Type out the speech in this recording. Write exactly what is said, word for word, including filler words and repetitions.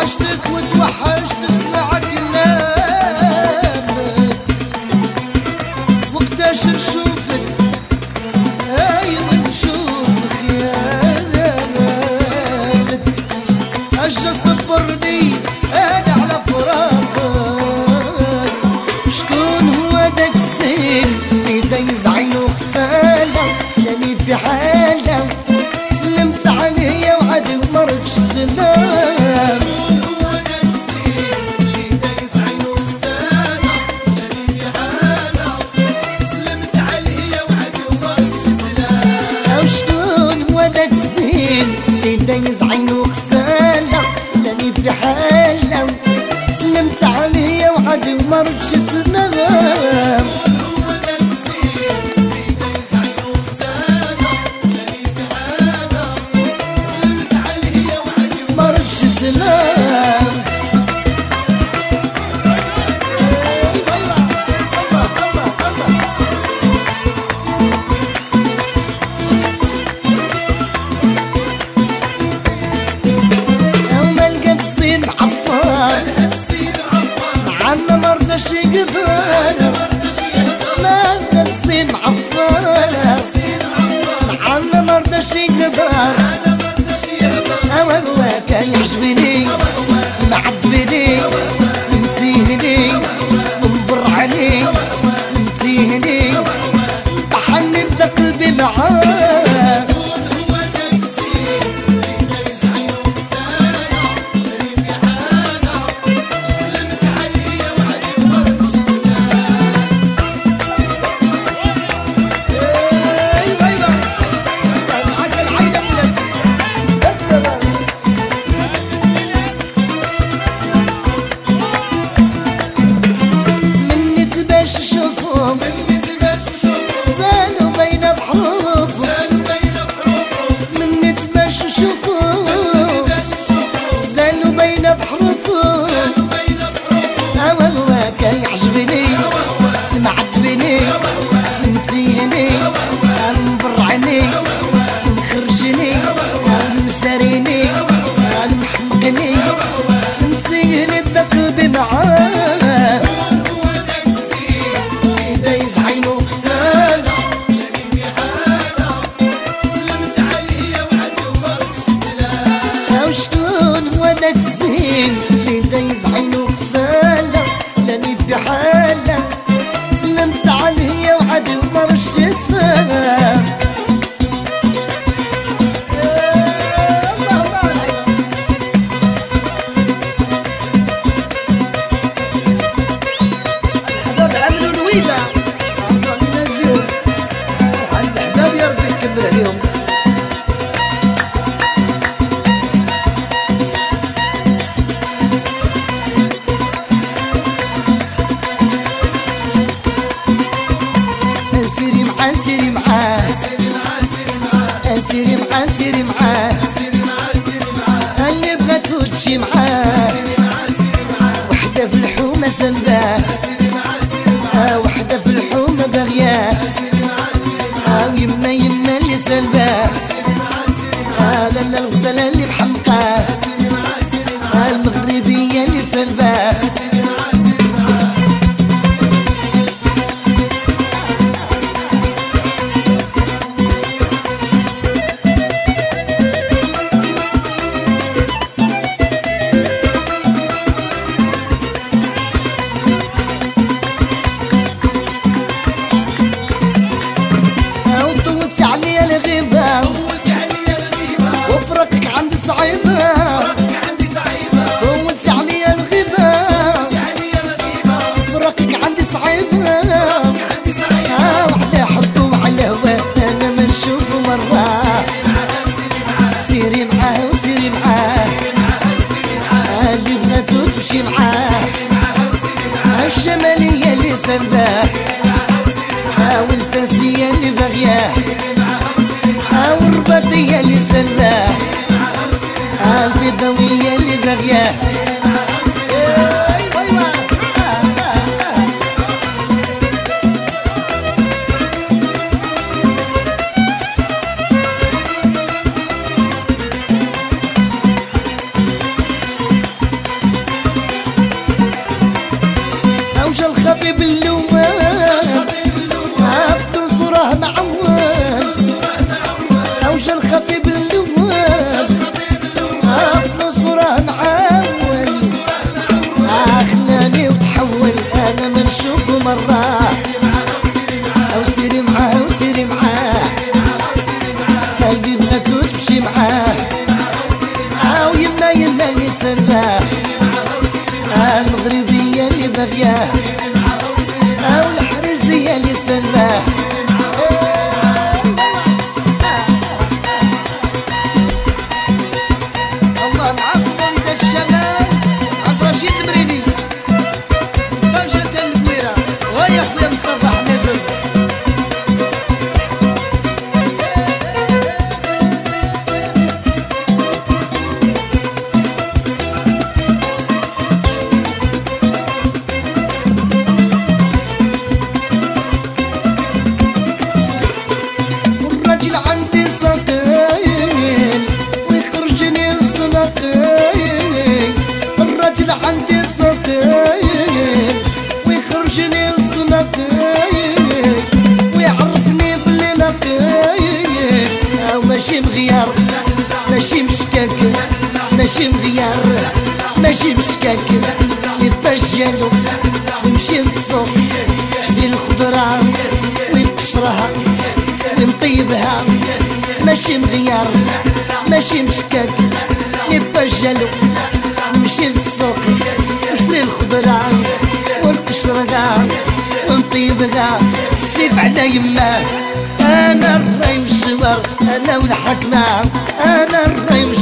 وحشتك وتوحشت اسمع كلامك وقتاش نشوفك ايوه نشوف خيالك اجا صبرني انا على فراقك شكون هو داك الزين اللي دايز عينو قتالة لاني في حالة سلمت عليا وعادي ومرضش سلام شكون هو داك الزين اللي دايز عينو قتالة لاني في حالة سلمت عليا وعادي ومرضش سلام شكون هو داك الزين اللي دايز عينو قتالة لاني في حالة سلمت عليا وعادي ومرضش سلام سلام يوم لقيت الصين عفار عنا مرضاش يقدر ما لقيت الصين عفار عنا مرضاش يقدر هو كان يعجبني معبني مزيهني منبر علي مزيهني طحني بدا قلبي معاه زالوا بين بحروفهم تمنيت باش نشوفهم زالوا بين بحروفهم هو كان يعجبني معبني مزيني مبرعني مخرجني مساريني محمقني مزيني دا قلبي معاه شكون هو داك الزين اللي دايز عينو قتالة لاني في حالة سلمت عليا وعادي ومرش سلام الحباب عملوا نويلة عند الحباب يا ربي تكمل عليهم سيري معاه سيري معاه سيري معاه سيري معاه اللي بغاتو تمشي معاه وحدة في الحومة سلباه وحدة في الحومة باغياه ويما يما اللي سلباه لالا الغزالة اللي محمقاه المغربية اللي سلباه وفرقك عندي صعيبة طولت عليا الغيبة فراقك عندي صعيبة وعلى حبه وعلى هواه أنا ما نشوفه مرة سيري معاه وسيري معاه اللي بغاتو تمشي معاه الشمالية اللي سلباه والفاسية اللي باغياه والرباطية اللي سلباه البيضاوية اللي باغياه بغات وتمشي معاه. او يما يما اللي سلباه، المغربية اللي باغياه، او الحريزية اللي سلباه. الله معاكم وليدات الشمال، عبد الرشيد المريني طنجة الكويرة، ويا خويا مصطفى حنيزز. والراجل عندي ثقيل ويخرجني الصناقيل، الراجل عندي ثقيل ويخرجني الصناقيل، ويعرفني بلي لقيت. او ماشي مغيار ماشي مشكاك، ماشي مغيار ماشي مشكاك، يبجلو ويمشي للسوق يشري الخضرة ويقشرها ونطيبها. ماشي مغيار ماشي مشكاك، يبجلو نمشي للسوق نشري الخضرة ونقشرها ونطيبها. السيف على يماه، انا الراي والشوار، انا والحكمة، انا الراي